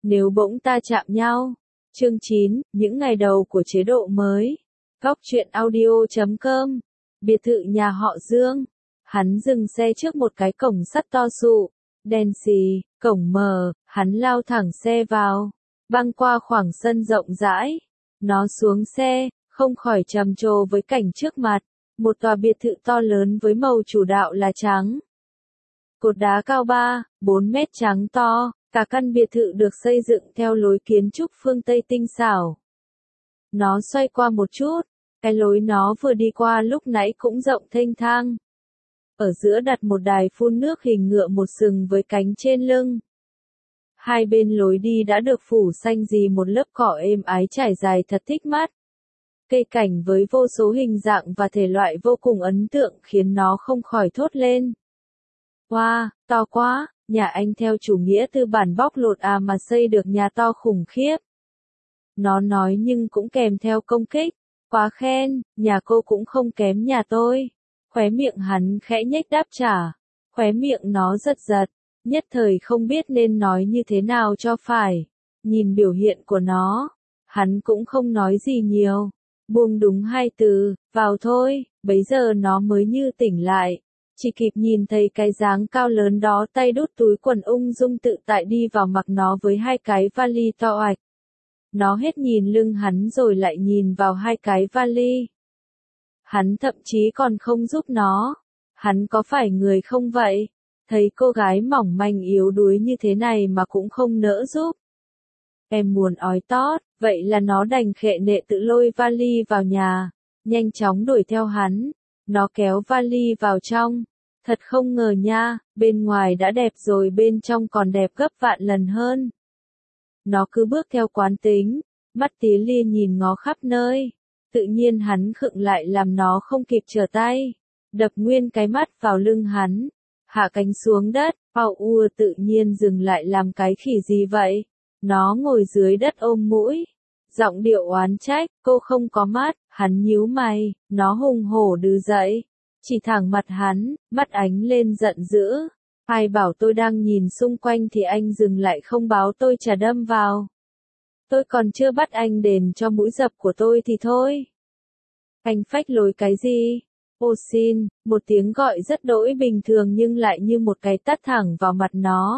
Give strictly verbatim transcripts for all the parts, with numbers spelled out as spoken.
Nếu bỗng ta chạm nhau. Chương chín, những ngày đầu của chế độ mới. Góc truyện audio chấm com. Biệt thự nhà họ Dương. Hắn dừng xe trước một cái cổng sắt to sụ, đèn xì, cổng mở, hắn lao thẳng xe vào, băng qua khoảng sân rộng rãi. Nó xuống xe, không khỏi trầm trồ với cảnh trước mặt, một tòa biệt thự to lớn với màu chủ đạo là trắng. Cột đá cao ba, bốn mét trắng to, cả căn biệt thự được xây dựng theo lối kiến trúc phương Tây tinh xảo. Nó xoay qua một chút, cái lối nó vừa đi qua lúc nãy cũng rộng thênh thang. Ở giữa đặt một đài phun nước hình ngựa một sừng với cánh trên lưng. Hai bên lối đi đã được phủ xanh rì một lớp cỏ êm ái trải dài thật thích mắt. Cây cảnh với vô số hình dạng và thể loại vô cùng ấn tượng khiến nó không khỏi thốt lên. Wow, to quá, nhà anh theo chủ nghĩa tư bản bóc lột à mà xây được nhà to khủng khiếp. Nó nói nhưng cũng kèm theo công kích. Quá khen, nhà cô cũng không kém nhà tôi. Khóe miệng hắn khẽ nhếch đáp trả. Khóe miệng nó giật giật, nhất thời không biết nên nói như thế nào cho phải. Nhìn biểu hiện của nó, hắn cũng không nói gì nhiều. Buông đúng hai từ, vào thôi, bấy giờ nó mới như tỉnh lại. Chỉ kịp nhìn thấy cái dáng cao lớn đó tay đút túi quần ung dung tự tại đi vào mặc nó với hai cái vali to ạch. Nó hết nhìn lưng hắn rồi lại nhìn vào hai cái vali. Hắn thậm chí còn không giúp nó. Hắn có phải người không vậy? Thấy cô gái mỏng manh yếu đuối như thế này mà cũng không nỡ giúp. Em muốn ói tót, vậy là nó đành khệ nệ tự lôi vali vào nhà, nhanh chóng đuổi theo hắn. Nó kéo vali vào trong. Thật không ngờ nha, bên ngoài đã đẹp rồi bên trong còn đẹp gấp vạn lần hơn. Nó cứ bước theo quán tính, mắt tía lia nhìn ngó khắp nơi. Tự nhiên hắn khựng lại làm nó không kịp trở tay. Đập nguyên cái mắt vào lưng hắn. Hạ cánh xuống đất, Pao ua tự nhiên dừng lại làm cái khỉ gì vậy? Nó ngồi dưới đất ôm mũi. Giọng điệu oán trách, cô không có mắt, hắn nhíu mày, nó hùng hổ đứng dậy. Chỉ thẳng mặt hắn, mắt ánh lên giận dữ. Ai bảo tôi đang nhìn xung quanh thì anh dừng lại không báo tôi chả đâm vào. Tôi còn chưa bắt anh đền cho mũi dập của tôi thì thôi. Anh phách lối cái gì? Ô xin, một tiếng gọi rất đỗi bình thường nhưng lại như một cái tát thẳng vào mặt nó.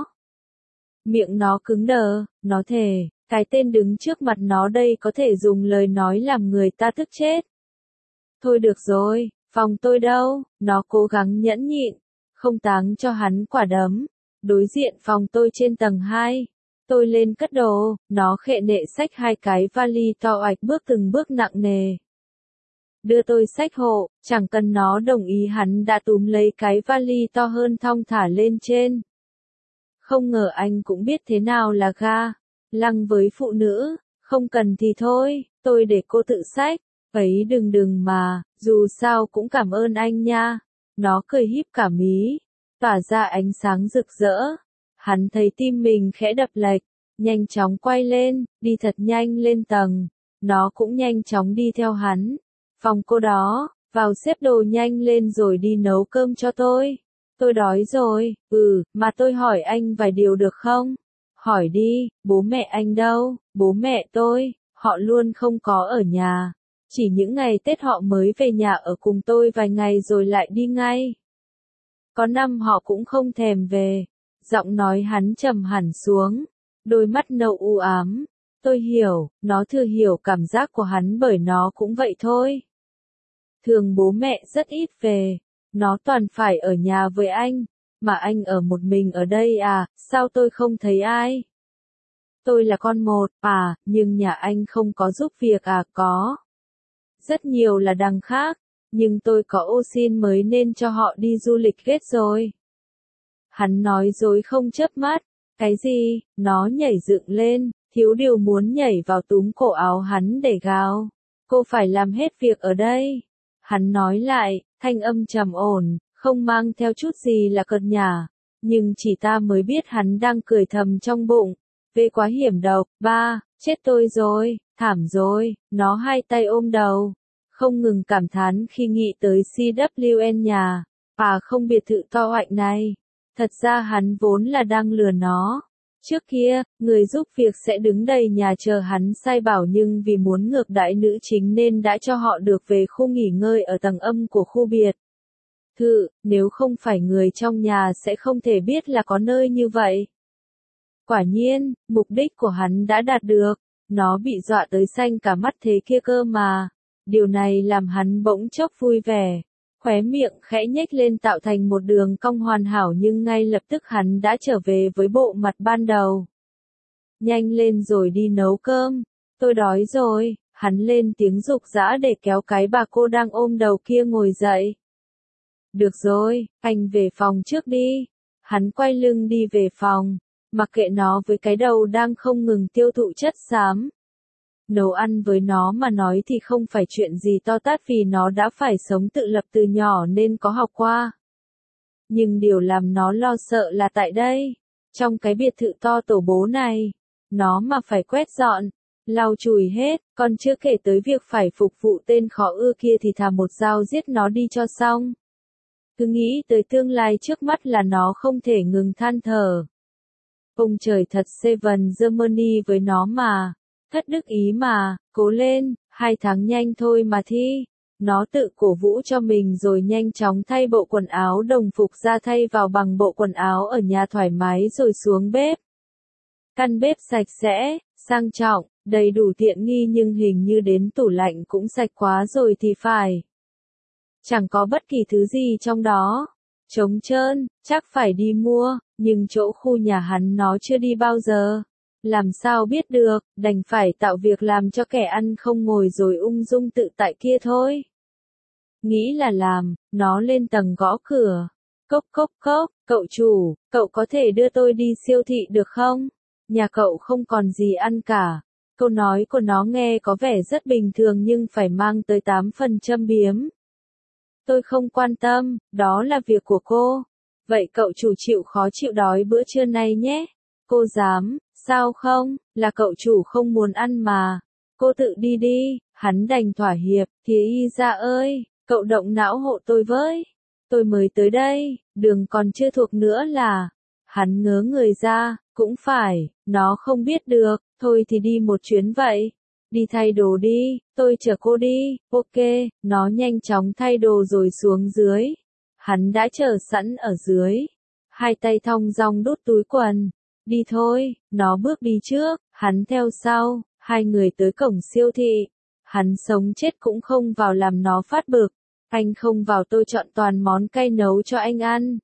Miệng nó cứng đờ, nó thề, cái tên đứng trước mặt nó đây có thể dùng lời nói làm người ta tức chết. Thôi được rồi, phòng tôi đâu, nó cố gắng nhẫn nhịn, không táng cho hắn quả đấm. Đối diện phòng tôi trên tầng hai. Tôi lên cất đồ, nó khệ nệ xách hai cái vali to ạch bước từng bước nặng nề. Đưa tôi xách hộ, chẳng cần nó đồng ý hắn đã túm lấy cái vali to hơn thong thả lên trên. Không ngờ anh cũng biết thế nào là ga lăng với phụ nữ, không cần thì thôi, tôi để cô tự xách. Ấy đừng đừng mà, dù sao cũng cảm ơn anh nha. Nó cười híp cả mí, tỏa ra ánh sáng rực rỡ. Hắn thấy tim mình khẽ đập lệch, nhanh chóng quay lên, đi thật nhanh lên tầng. Nó cũng nhanh chóng đi theo hắn. Phòng cô đó, vào xếp đồ nhanh lên rồi đi nấu cơm cho tôi. Tôi đói rồi, ừ, mà tôi hỏi anh vài điều được không? Hỏi đi, bố mẹ anh đâu? Bố mẹ tôi, họ luôn không có ở nhà. Chỉ những ngày Tết họ mới về nhà ở cùng tôi vài ngày rồi lại đi ngay. Có năm họ cũng không thèm về. Giọng nói hắn trầm hẳn xuống, đôi mắt nâu u ám. Tôi hiểu, nó thừa hiểu cảm giác của hắn bởi nó cũng vậy thôi. Thường bố mẹ rất ít về, nó toàn phải ở nhà với anh, mà anh ở một mình ở đây à, sao tôi không thấy ai? Tôi là con một, à, nhưng nhà anh không có giúp việc à, có. Rất nhiều là đằng khác, nhưng tôi có ô xin mới nên cho họ đi du lịch ghét rồi. Hắn nói dối không chớp mắt, cái gì, nó nhảy dựng lên, thiếu điều muốn nhảy vào túm cổ áo hắn để gào. Cô phải làm hết việc ở đây. Hắn nói lại, thanh âm trầm ổn, không mang theo chút gì là cợt nhả. Nhưng chỉ ta mới biết hắn đang cười thầm trong bụng. Về quá hiểm độc, ba, chết tôi rồi, thảm rồi, nó hai tay ôm đầu. Không ngừng cảm thán khi nghĩ tới xê vê en nhà, à không biệt thự to oạnh này. Thật ra hắn vốn là đang lừa nó. Trước kia, người giúp việc sẽ đứng đầy nhà chờ hắn sai bảo nhưng vì muốn ngược đãi nữ chính nên đã cho họ được về khu nghỉ ngơi ở tầng âm của khu biệt thự, nếu không phải người trong nhà sẽ không thể biết là có nơi như vậy. Quả nhiên, mục đích của hắn đã đạt được, nó bị dọa tới xanh cả mắt thế kia cơ mà. Điều này làm hắn bỗng chốc vui vẻ, khóe miệng khẽ nhếch lên tạo thành một đường cong hoàn hảo nhưng ngay lập tức hắn đã trở về với bộ mặt ban đầu. Nhanh lên rồi đi nấu cơm, tôi đói rồi, hắn lên tiếng giục giã để kéo cái bà cô đang ôm đầu kia ngồi dậy. Được rồi, anh về phòng trước đi. Hắn quay lưng đi về phòng, mặc kệ nó với cái đầu đang không ngừng tiêu thụ chất xám. Nấu ăn với nó mà nói thì không phải chuyện gì to tát vì nó đã phải sống tự lập từ nhỏ nên có học qua. Nhưng điều làm nó lo sợ là tại đây, trong cái biệt thự to tổ bố này, nó mà phải quét dọn, lau chùi hết, còn chưa kể tới việc phải phục vụ tên khó ưa kia thì thà một dao giết nó đi cho xong. Cứ nghĩ tới tương lai trước mắt là nó không thể ngừng than thở. Ông trời thật Seven Germany với nó mà. Thất đức ý mà, cố lên, hai tháng nhanh thôi mà thi. Nó tự cổ vũ cho mình rồi nhanh chóng thay bộ quần áo đồng phục ra thay vào bằng bộ quần áo ở nhà thoải mái rồi xuống bếp. Căn bếp sạch sẽ, sang trọng, đầy đủ tiện nghi nhưng hình như đến tủ lạnh cũng sạch quá rồi thì phải. Chẳng có bất kỳ thứ gì trong đó. Trống trơn, chắc phải đi mua, nhưng chỗ khu nhà hắn nó chưa đi bao giờ. Làm sao biết được, đành phải tạo việc làm cho kẻ ăn không ngồi rồi ung dung tự tại kia thôi. Nghĩ là làm, nó lên tầng gõ cửa. Cốc cốc cốc, cậu chủ, cậu có thể đưa tôi đi siêu thị được không? Nhà cậu không còn gì ăn cả. Câu nói của nó nghe có vẻ rất bình thường nhưng phải mang tới tám phần châm biếm. Tôi không quan tâm, đó là việc của cô. Vậy cậu chủ chịu khó chịu đói bữa trưa nay nhé. Cô dám, sao không, là cậu chủ không muốn ăn mà. Cô tự đi đi, hắn đành thỏa hiệp, Thía Y ra ơi, cậu động não hộ tôi với. Tôi mới tới đây, đường còn chưa thuộc nữa là. Hắn ngớ người ra, cũng phải, nó không biết được, thôi thì đi một chuyến vậy. Đi thay đồ đi, tôi chở cô đi, ok, nó nhanh chóng thay đồ rồi xuống dưới. Hắn đã chờ sẵn ở dưới. Hai tay thong dong đút túi quần. Đi thôi, nó bước đi trước, hắn theo sau, hai người tới cổng siêu thị. Hắn sống chết cũng không vào làm nó phát bực. Anh không vào tôi chọn toàn món cay nấu cho anh ăn.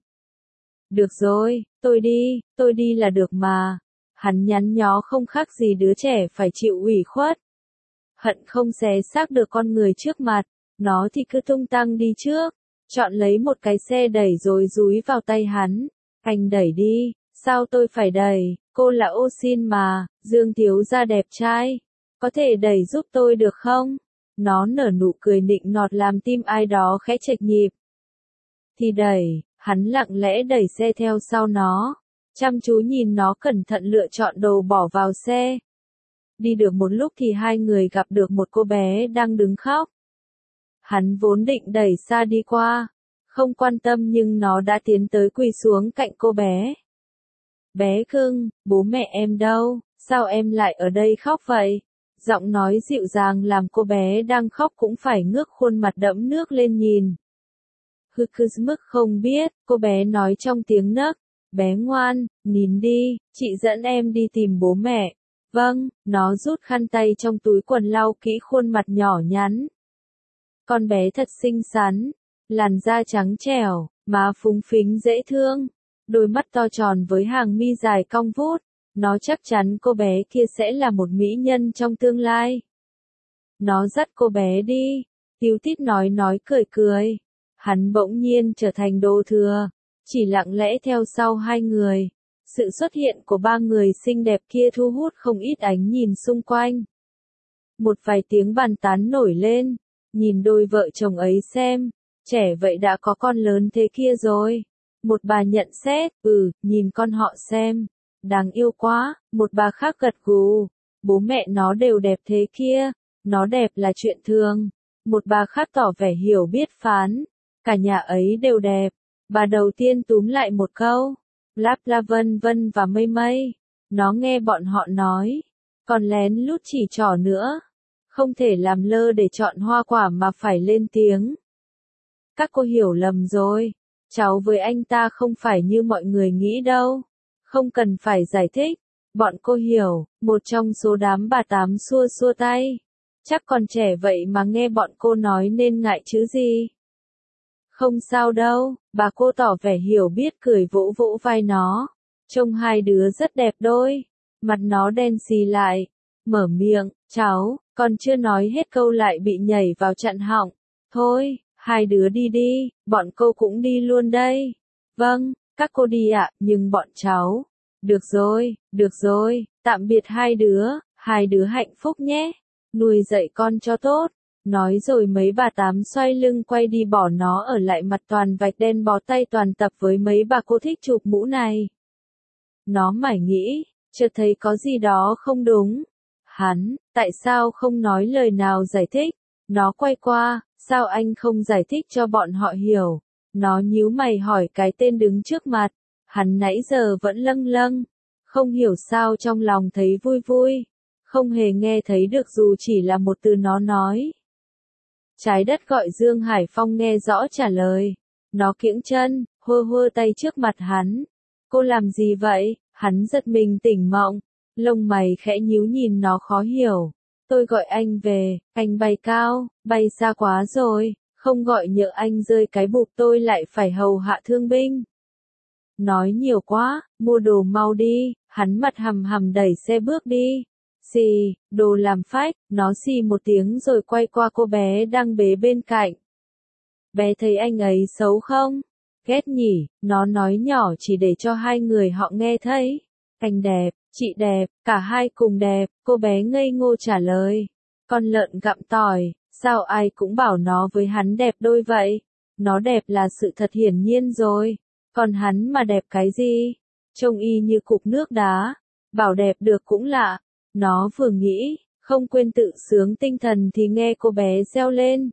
Được rồi, tôi đi, tôi đi là được mà. Hắn nhắn nhó không khác gì đứa trẻ phải chịu ủy khuất. Hận không xé xác được con người trước mặt, nó thì cứ tung tăng đi trước, chọn lấy một cái xe đẩy rồi dúi vào tay hắn. Anh đẩy đi, sao tôi phải đẩy, cô là ô xin mà, Dương thiếu gia đẹp trai, có thể đẩy giúp tôi được không? Nó nở nụ cười nịnh nọt làm tim ai đó khẽ chệch nhịp. Thì đẩy, hắn lặng lẽ đẩy xe theo sau nó, chăm chú nhìn nó cẩn thận lựa chọn đồ bỏ vào xe. Đi được một lúc thì hai người gặp được một cô bé đang đứng khóc. Hắn vốn định đẩy xa đi qua, không quan tâm nhưng nó đã tiến tới quỳ xuống cạnh cô bé. Bé cưng, bố mẹ em đâu, sao em lại ở đây khóc vậy? Giọng nói dịu dàng làm cô bé đang khóc cũng phải ngước khuôn mặt đẫm nước lên nhìn. Hư cứ mức không biết, cô bé nói trong tiếng nấc. Bé ngoan, nín đi, chị dẫn em đi tìm bố mẹ. Vâng, nó rút khăn tay trong túi quần lau kỹ khuôn mặt nhỏ nhắn. Con bé thật xinh xắn, làn da trắng trẻo, má phúng phính dễ thương, đôi mắt to tròn với hàng mi dài cong vút. Nó chắc chắn cô bé kia sẽ là một mỹ nhân trong tương lai. Nó dắt cô bé đi, tíu tít nói nói cười cười. Hắn bỗng nhiên trở thành đồ thừa, chỉ lặng lẽ theo sau hai người. Sự xuất hiện của ba người xinh đẹp kia thu hút không ít ánh nhìn xung quanh. Một vài tiếng bàn tán nổi lên, nhìn đôi vợ chồng ấy xem, trẻ vậy đã có con lớn thế kia rồi. Một bà nhận xét, ừ, nhìn con họ xem, đáng yêu quá, một bà khác gật gù, bố mẹ nó đều đẹp thế kia, nó đẹp là chuyện thường. Một bà khác tỏ vẻ hiểu biết phán, cả nhà ấy đều đẹp. Bà đầu tiên túm lại một câu, láp la vân vân và mây mây. Nó nghe bọn họ nói, còn lén lút chỉ trỏ nữa. Không thể làm lơ để chọn hoa quả mà phải lên tiếng. Các cô hiểu lầm rồi. Cháu với anh ta không phải như mọi người nghĩ đâu. Không cần phải giải thích. Bọn cô hiểu, một trong số đám bà tám xua xua tay. Chắc còn trẻ vậy mà nghe bọn cô nói nên ngại chứ gì. Không sao đâu, bà cô tỏ vẻ hiểu biết cười vỗ vỗ vai nó. Trông hai đứa rất đẹp đôi. Mặt nó đen xì lại. Mở miệng, cháu, còn chưa nói hết câu lại bị nhảy vào chặn họng. Thôi, hai đứa đi đi, bọn cô cũng đi luôn đây. Vâng, các cô đi ạ, nhưng bọn cháu. Được rồi, được rồi, tạm biệt hai đứa, hai đứa hạnh phúc nhé. Nuôi dạy con cho tốt. Nói rồi mấy bà tám xoay lưng quay đi bỏ nó ở lại mặt toàn vạch đen bó tay toàn tập với mấy bà cô thích chụp mũ này. Nó mải nghĩ, chợt thấy có gì đó không đúng. Hắn, tại sao không nói lời nào giải thích? Nó quay qua, sao anh không giải thích cho bọn họ hiểu? Nó nhíu mày hỏi cái tên đứng trước mặt. Hắn nãy giờ vẫn lâng lâng. Không hiểu sao trong lòng thấy vui vui. Không hề nghe thấy được dù chỉ là một từ nó nói. Trái đất gọi Dương Hải Phong nghe rõ trả lời. Nó kiễng chân, hơ hơ tay trước mặt hắn. Cô làm gì vậy? Hắn giật mình tỉnh mộng. Lông mày khẽ nhíu nhìn nó khó hiểu. Tôi gọi anh về, anh bay cao, bay xa quá rồi, không gọi nhỡ anh rơi cái bụp tôi lại phải hầu hạ thương binh. Nói nhiều quá, mua đồ mau đi, hắn mặt hầm hầm đẩy xe bước đi. Xì, đồ làm phách, nó xì một tiếng rồi quay qua cô bé đang bế bên cạnh. Bé thấy anh ấy xấu không? Ghét nhỉ, nó nói nhỏ chỉ để cho hai người họ nghe thấy. Anh đẹp, chị đẹp, cả hai cùng đẹp, cô bé ngây ngô trả lời. Con lợn gặm tỏi, sao ai cũng bảo nó với hắn đẹp đôi vậy? Nó đẹp là sự thật hiển nhiên rồi, còn hắn mà đẹp cái gì? Trông y như cục nước đá, bảo đẹp được cũng lạ. Nó vừa nghĩ, không quên tự sướng tinh thần thì nghe cô bé reo lên.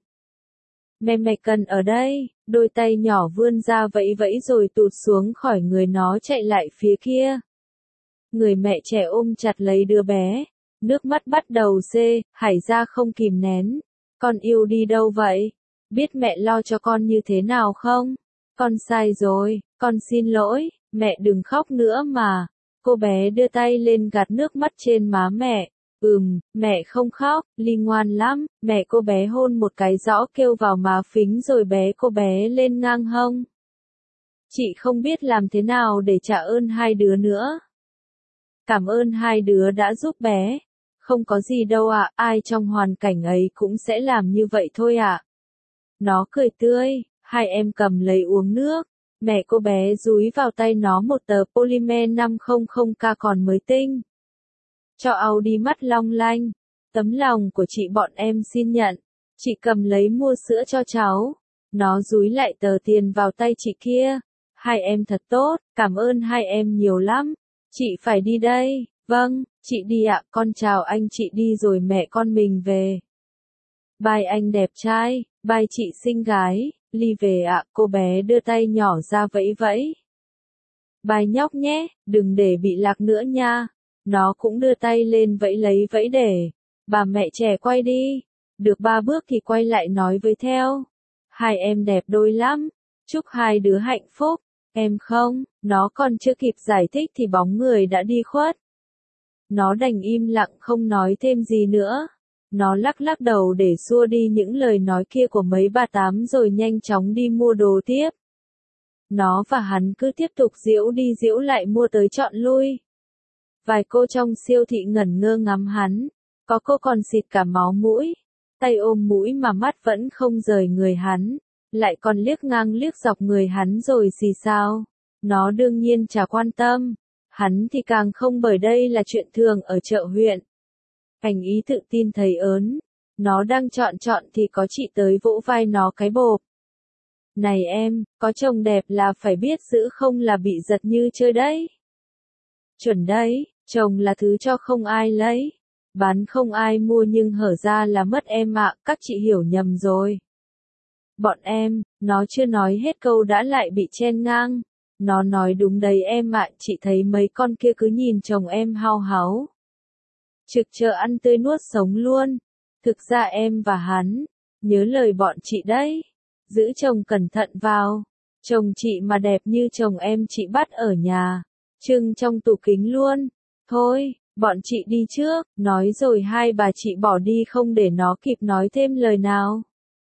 Mẹ mẹ cần ở đây, đôi tay nhỏ vươn ra vẫy vẫy rồi tụt xuống khỏi người nó chạy lại phía kia. Người mẹ trẻ ôm chặt lấy đứa bé, nước mắt bắt đầu xê, hải ra không kìm nén. Con yêu đi đâu vậy? Biết mẹ lo cho con như thế nào không? Con sai rồi, con xin lỗi, mẹ đừng khóc nữa mà. Cô bé đưa tay lên gạt nước mắt trên má mẹ. Ừm, mẹ không khóc, Ly ngoan lắm. Mẹ cô bé hôn một cái rõ kêu vào má phính rồi bé cô bé lên ngang hông. Chị không biết làm thế nào để trả ơn hai đứa nữa. Cảm ơn hai đứa đã giúp bé. Không có gì đâu ạ, ai trong hoàn cảnh ấy cũng sẽ làm như vậy thôi ạ. Nó cười tươi, hai em cầm lấy uống nước. Mẹ cô bé dúi vào tay nó một tờ polymer năm trăm K còn mới tinh. Cho au đi mắt long lanh. Tấm lòng của chị bọn em xin nhận. Chị cầm lấy mua sữa cho cháu. Nó dúi lại tờ tiền vào tay chị kia. Hai em thật tốt, cảm ơn hai em nhiều lắm. Chị phải đi đây. Vâng, chị đi ạ, con chào anh chị đi rồi mẹ con mình về. Bye anh đẹp trai, bye chị xinh gái, Ly về ạ, cô bé đưa tay nhỏ ra vẫy vẫy. Bye nhóc nhé, đừng để bị lạc nữa nha. Nó cũng đưa tay lên vẫy lấy vẫy để. Bà mẹ trẻ quay đi. Được ba bước thì quay lại nói với theo. Hai em đẹp đôi lắm. Chúc hai đứa hạnh phúc. Em không, nó còn chưa kịp giải thích thì bóng người đã đi khuất. Nó đành im lặng không nói thêm gì nữa. Nó lắc lắc đầu để xua đi những lời nói kia của mấy bà tám rồi nhanh chóng đi mua đồ tiếp. Nó và hắn cứ tiếp tục diễu đi diễu lại mua tới trọn lui. Vài cô trong siêu thị ngẩn ngơ ngắm hắn. Có cô còn xịt cả máu mũi. Tay ôm mũi mà mắt vẫn không rời người hắn. Lại còn liếc ngang liếc dọc người hắn rồi xì sao. Nó đương nhiên chả quan tâm. Hắn thì càng không, bởi đây là chuyện thường ở chợ huyện. Cảnh ý tự tin thấy ớn. Nó đang chọn chọn thì có chị tới vỗ vai nó cái bộp. Này em, có chồng đẹp là phải biết giữ không là bị giật như chơi đấy. Chuẩn đấy, chồng là thứ cho không ai lấy. Bán không ai mua nhưng hở ra là mất em ạ, các chị hiểu nhầm rồi. Bọn em, nó chưa nói hết câu đã lại bị chen ngang. Nó nói đúng đấy em ạ, chị thấy mấy con kia cứ nhìn chồng em hao háo. Trực chờ ăn tươi nuốt sống luôn. Thực ra em và hắn, nhớ lời bọn chị đấy. Giữ chồng cẩn thận vào. Chồng chị mà đẹp như chồng em chị bắt ở nhà. Trưng trong tủ kính luôn. Thôi, bọn chị đi trước. Nói rồi hai bà chị bỏ đi không để nó kịp nói thêm lời nào.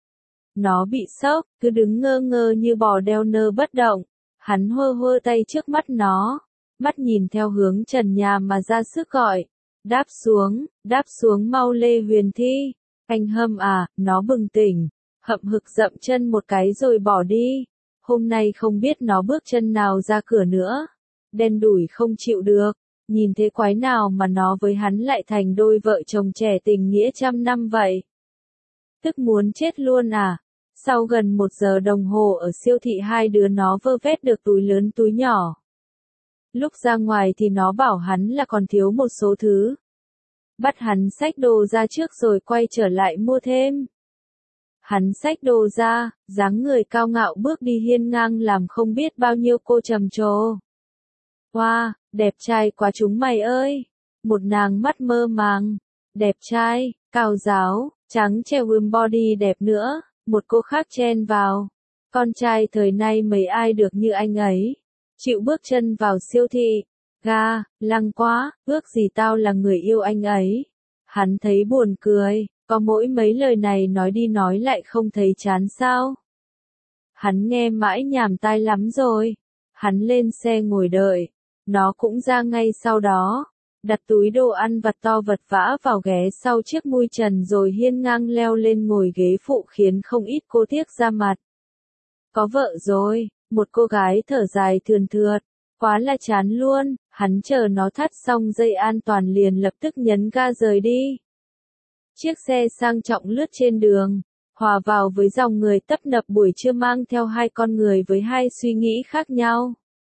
Nó bị sốc, cứ đứng ngơ ngơ như bò đeo nơ bất động. Hắn hơ hơ tay trước mắt nó. Mắt nhìn theo hướng trần nhà mà ra sức gọi. Đáp xuống, đáp xuống mau Lê Huyền Thi. Anh Hâm à, nó bừng tỉnh. Hậm hực dậm chân một cái rồi bỏ đi. Hôm nay không biết nó bước chân nào ra cửa nữa. Đen đủi không chịu được. Nhìn thế quái nào mà nó với hắn lại thành đôi vợ chồng trẻ tình nghĩa trăm năm vậy. Tức muốn chết luôn à. Sau gần một giờ đồng hồ ở siêu thị hai đứa nó vơ vét được túi lớn túi nhỏ. Lúc ra ngoài thì nó bảo hắn là còn thiếu một số thứ. Bắt hắn xách đồ ra trước rồi quay trở lại mua thêm. Hắn xách đồ ra, dáng người cao ngạo bước đi hiên ngang làm không biết bao nhiêu cô trầm trồ. Wow, đẹp trai quá chúng mày ơi. Một nàng mắt mơ màng. Đẹp trai, cao ráo, trắng trẻo ươm body đẹp nữa. Một cô khác chen vào. Con trai thời nay mấy ai được như anh ấy. Chịu bước chân vào siêu thị. Ga, lăng quá, ước gì tao là người yêu anh ấy. Hắn thấy buồn cười, có mỗi mấy lời này nói đi nói lại không thấy chán sao. Hắn nghe mãi nhàm tai lắm rồi. Hắn lên xe ngồi đợi. Nó cũng ra ngay sau đó. Đặt túi đồ ăn vặt to vật vã vào ghé sau chiếc mui trần rồi hiên ngang leo lên ngồi ghế phụ khiến không ít cô tiếc ra mặt. Có vợ rồi, một cô gái thở dài thườn thượt. Quá là chán luôn, hắn chờ nó thắt xong dây an toàn liền lập tức nhấn ga rời đi. Chiếc xe sang trọng lướt trên đường, hòa vào với dòng người tấp nập buổi trưa mang theo hai con người với hai suy nghĩ khác nhau.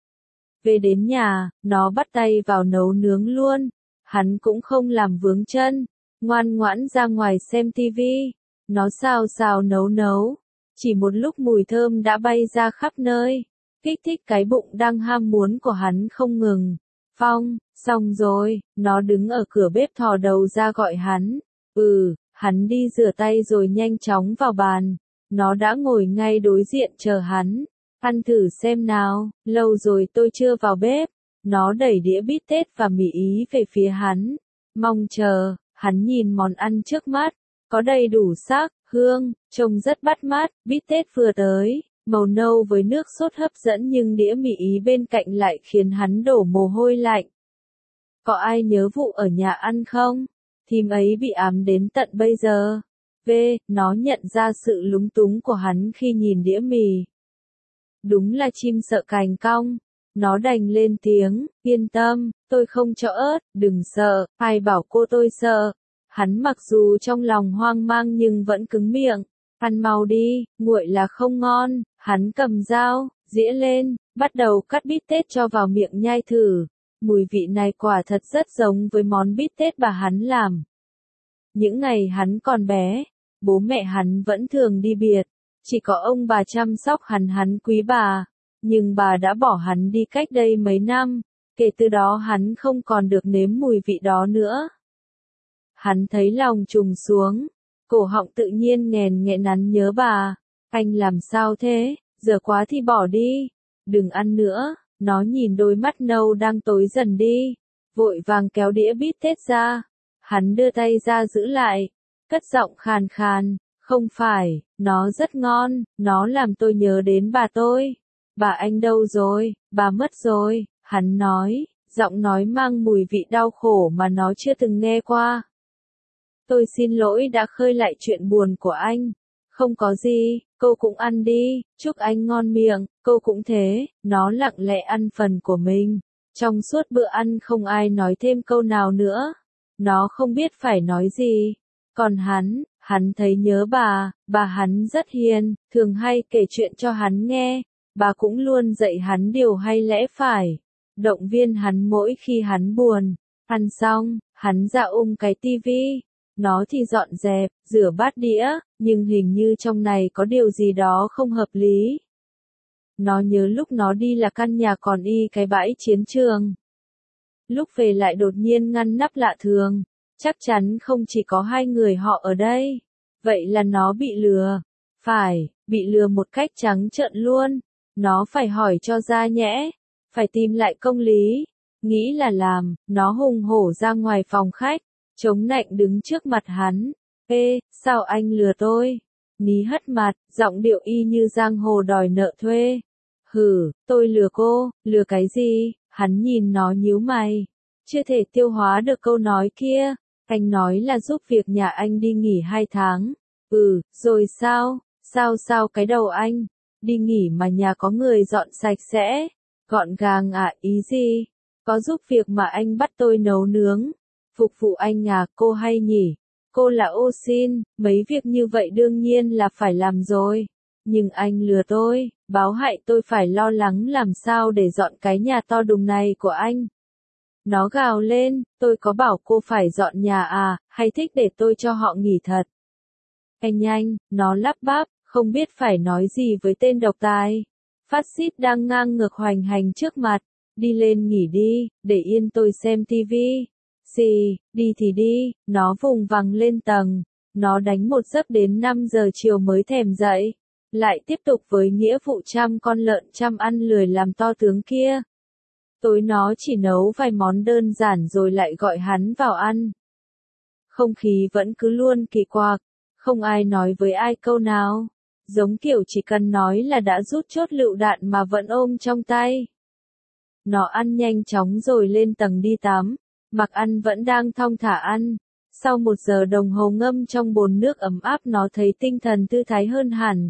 Về đến nhà, nó bắt tay vào nấu nướng luôn. Hắn cũng không làm vướng chân, ngoan ngoãn ra ngoài xem tivi. Nó xào xào nấu nấu. Chỉ một lúc mùi thơm đã bay ra khắp nơi. Kích thích cái bụng đang ham muốn của hắn không ngừng. Phong, xong rồi, nó đứng ở cửa bếp thò đầu ra gọi hắn. Ừ, hắn đi rửa tay rồi nhanh chóng vào bàn. Nó đã ngồi ngay đối diện chờ hắn. Ăn thử xem nào, lâu rồi tôi chưa vào bếp. Nó đẩy đĩa bít tết và mì ý về phía hắn. Mong chờ, hắn nhìn món ăn trước mắt. Có đầy đủ sắc, hương, trông rất bắt mắt. Bít tết vừa tới, màu nâu với nước sốt hấp dẫn nhưng đĩa mì ý bên cạnh lại khiến hắn đổ mồ hôi lạnh. Có ai nhớ vụ ở nhà ăn không? Thím ấy bị ám đến tận bây giờ. V, nó nhận ra sự lúng túng của hắn khi nhìn đĩa mì. Đúng là chim sợ cành cong. Nó đành lên tiếng, yên tâm, tôi không cho ớt, đừng sợ, ai bảo cô tôi sợ. Hắn mặc dù trong lòng hoang mang nhưng vẫn cứng miệng. Ăn mau đi, nguội là không ngon. Hắn cầm dao, dĩa lên, bắt đầu cắt bít tết cho vào miệng nhai thử. Mùi vị này quả thật rất giống với món bít tết bà hắn làm. Những ngày hắn còn bé, bố mẹ hắn vẫn thường đi biệt. Chỉ có ông bà chăm sóc hắn hắn quý bà. Nhưng bà đã bỏ hắn đi cách đây mấy năm. Kể từ đó hắn không còn được nếm mùi vị đó nữa. Hắn thấy lòng trùng xuống. Cổ họng tự nhiên nghèn nghẹn nắn nhớ bà. Anh làm sao thế? Giờ quá thì bỏ đi. Đừng ăn nữa. Nó nhìn đôi mắt nâu đang tối dần đi. Vội vàng kéo đĩa bít tết ra. Hắn đưa tay ra giữ lại. Cất giọng khàn khàn. Không phải, nó rất ngon. Nó làm tôi nhớ đến bà tôi. Bà anh đâu rồi? Bà mất rồi. Hắn nói. Giọng nói mang mùi vị đau khổ mà nó chưa từng nghe qua. Tôi xin lỗi đã khơi lại chuyện buồn của anh. Không có gì, cô cũng ăn đi, chúc anh ngon miệng, cô cũng thế. Nó lặng lẽ ăn phần của mình. Trong suốt bữa ăn không ai nói thêm câu nào nữa. Nó không biết phải nói gì. Còn hắn, hắn thấy nhớ bà, bà hắn rất hiền, thường hay kể chuyện cho hắn nghe. Bà cũng luôn dạy hắn điều hay lẽ phải. Động viên hắn mỗi khi hắn buồn. Ăn xong, hắn ra ôm cái tivi. Nó thì dọn dẹp, rửa bát đĩa, nhưng hình như trong này có điều gì đó không hợp lý. Nó nhớ lúc nó đi là căn nhà còn y cái bãi chiến trường. Lúc về lại đột nhiên ngăn nắp lạ thường. Chắc chắn không chỉ có hai người họ ở đây. Vậy là nó bị lừa. Phải, bị lừa một cách trắng trợn luôn. Nó phải hỏi cho ra nhẽ. Phải tìm lại công lý. Nghĩ là làm, nó hùng hổ ra ngoài phòng khách. Chống nạnh đứng trước mặt hắn. Ê, sao anh lừa tôi? Ní hất mặt, giọng điệu y như giang hồ đòi nợ thuê. Hử, tôi lừa cô, lừa cái gì? Hắn nhìn nó nhíu mày. Chưa thể tiêu hóa được câu nói kia. Anh nói là giúp việc nhà anh đi nghỉ hai tháng. Ừ, rồi sao? Sao sao cái đầu anh? Đi nghỉ mà nhà có người dọn sạch sẽ. Gọn gàng à, ý gì? Có giúp việc mà anh bắt tôi nấu nướng. Phục vụ anh à, cô hay nhỉ? Cô là ô xin, mấy việc như vậy đương nhiên là phải làm rồi. Nhưng anh lừa tôi, báo hại tôi phải lo lắng làm sao để dọn cái nhà to đùng này của anh. Nó gào lên, tôi có bảo cô phải dọn nhà à, hay thích để tôi cho họ nghỉ thật. Anh nhanh, nó lắp bắp, không biết phải nói gì với tên độc tài. Phát xít đang ngang ngược hoành hành trước mặt, đi lên nghỉ đi, để yên tôi xem tivi. Xì, đi thì đi, nó vùng vằng lên tầng, nó đánh một giấc đến năm giờ chiều mới thèm dậy, lại tiếp tục với nghĩa vụ chăm con lợn chăm ăn lười làm to tướng kia. Tối nó chỉ nấu vài món đơn giản rồi lại gọi hắn vào ăn. Không khí vẫn cứ luôn kỳ quặc, không ai nói với ai câu nào, giống kiểu chỉ cần nói là đã rút chốt lựu đạn mà vẫn ôm trong tay. Nó ăn nhanh chóng rồi lên tầng đi tắm. Mặc ăn vẫn đang thong thả ăn. Sau một giờ đồng hồ ngâm trong bồn nước ấm áp nó thấy tinh thần thư thái hơn hẳn.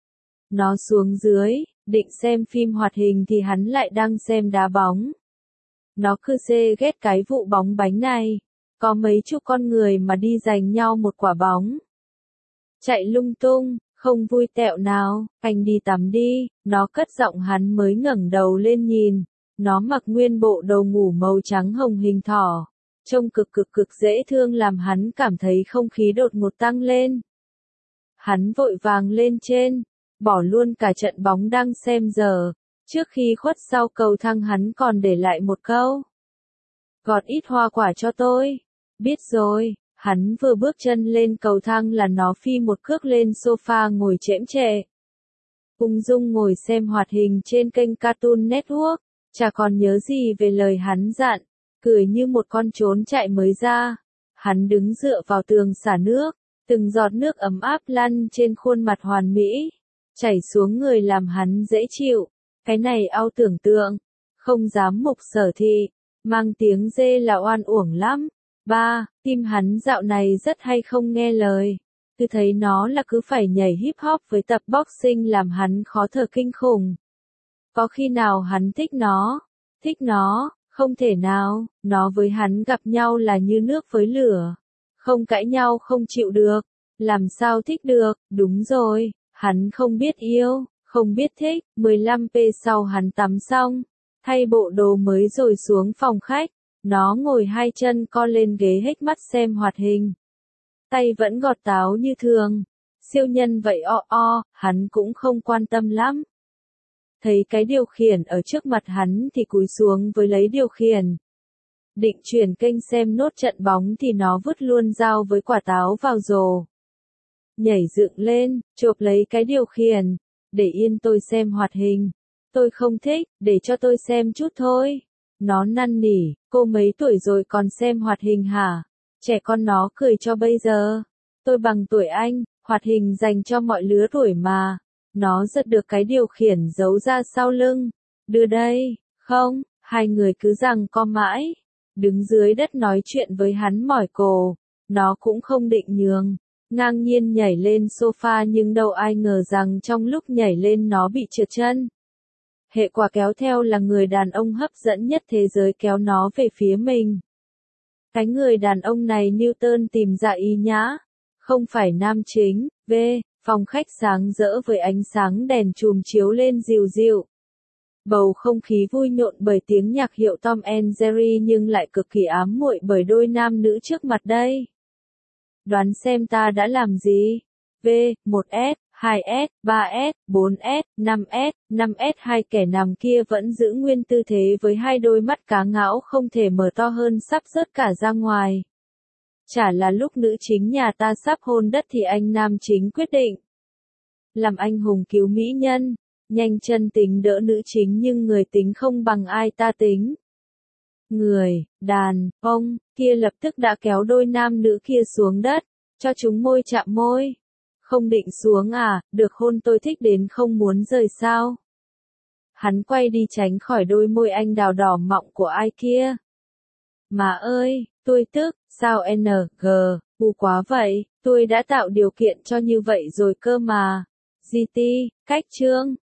Nó xuống dưới, định xem phim hoạt hình thì hắn lại đang xem đá bóng. Nó cứ xê ghét cái vụ bóng bánh này. Có mấy chục con người mà đi giành nhau một quả bóng. Chạy lung tung, không vui tẹo nào, anh đi tắm đi, nó cất giọng hắn mới ngẩng đầu lên nhìn. Nó mặc nguyên bộ đồ ngủ màu trắng hồng hình thỏ, trông cực cực cực dễ thương làm hắn cảm thấy không khí đột ngột tăng lên. Hắn vội vàng lên trên, bỏ luôn cả trận bóng đang xem giờ, trước khi khuất sau cầu thang hắn còn để lại một câu. Gọt ít hoa quả cho tôi. Biết rồi, hắn vừa bước chân lên cầu thang là nó phi một cước lên sofa ngồi chễm chệ. Ung dung ngồi xem hoạt hình trên kênh Cartoon Network. Chả còn nhớ gì về lời hắn dặn, cười như một con trốn chạy mới ra. Hắn đứng dựa vào tường xả nước, từng giọt nước ấm áp lăn trên khuôn mặt hoàn mỹ, chảy xuống người làm hắn dễ chịu. Cái này ao tưởng tượng, không dám mục sở thị, mang tiếng dê là oan uổng lắm. Ba, tim hắn dạo này rất hay không nghe lời. Cứ thấy nó là cứ phải nhảy hip hop với tập boxing làm hắn khó thở kinh khủng. Có khi nào hắn thích nó? Thích nó, không thể nào, nó với hắn gặp nhau là như nước với lửa. Không cãi nhau không chịu được, làm sao thích được, đúng rồi, hắn không biết yêu, không biết thích. mười lăm phút sau hắn tắm xong, thay bộ đồ mới rồi xuống phòng khách, nó ngồi hai chân co lên ghế hếch mắt xem hoạt hình. Tay vẫn gọt táo như thường, siêu nhân vậy o o, hắn cũng không quan tâm lắm. Thấy cái điều khiển ở trước mặt hắn thì cúi xuống với lấy điều khiển. Định chuyển kênh xem nốt trận bóng thì nó vứt luôn dao với quả táo vào rổ. Nhảy dựng lên, chộp lấy cái điều khiển. Để yên tôi xem hoạt hình. Tôi không thích, để cho tôi xem chút thôi. Nó năn nỉ, cô mấy tuổi rồi còn xem hoạt hình hả? Trẻ con nó cười cho bây giờ. Tôi bằng tuổi anh, hoạt hình dành cho mọi lứa tuổi mà. Nó giật được cái điều khiển giấu ra sau lưng. Đưa đây, không, hai người cứ giằng co mãi. Đứng dưới đất nói chuyện với hắn mỏi cổ. Nó cũng không định nhường. Ngang nhiên nhảy lên sofa nhưng đâu ai ngờ rằng trong lúc nhảy lên nó bị trượt chân. Hệ quả kéo theo là người đàn ông hấp dẫn nhất thế giới kéo nó về phía mình. Cái người đàn ông này Newton tìm ra ý nhã. Không phải nam chính, V. Phòng khách sáng rỡ với ánh sáng đèn chùm chiếu lên dịu dịu. Bầu không khí vui nhộn bởi tiếng nhạc hiệu Tom and Jerry nhưng lại cực kỳ ám muội bởi đôi nam nữ trước mặt đây. Đoán xem ta đã làm gì? V. một S. hai S, ba S, bốn S, năm S, năm S hai kẻ nằm kia vẫn giữ nguyên tư thế với hai đôi mắt cá ngão không thể mở to hơn sắp rớt cả ra ngoài. Chả là lúc nữ chính nhà ta sắp hôn đất thì anh nam chính quyết định làm anh hùng cứu mỹ nhân, nhanh chân tính đỡ nữ chính nhưng người tính không bằng ai ta tính. Người, đàn, ông, kia lập tức đã kéo đôi nam nữ kia xuống đất, cho chúng môi chạm môi. Không định xuống à, được hôn tôi thích đến không muốn rời sao. Hắn quay đi tránh khỏi đôi môi anh đào đỏ mọng của ai kia. Mà ơi, tôi tức, sao en giê, u quá vậy, tôi đã tạo điều kiện cho như vậy rồi cơ mà. giê tê, cách chương.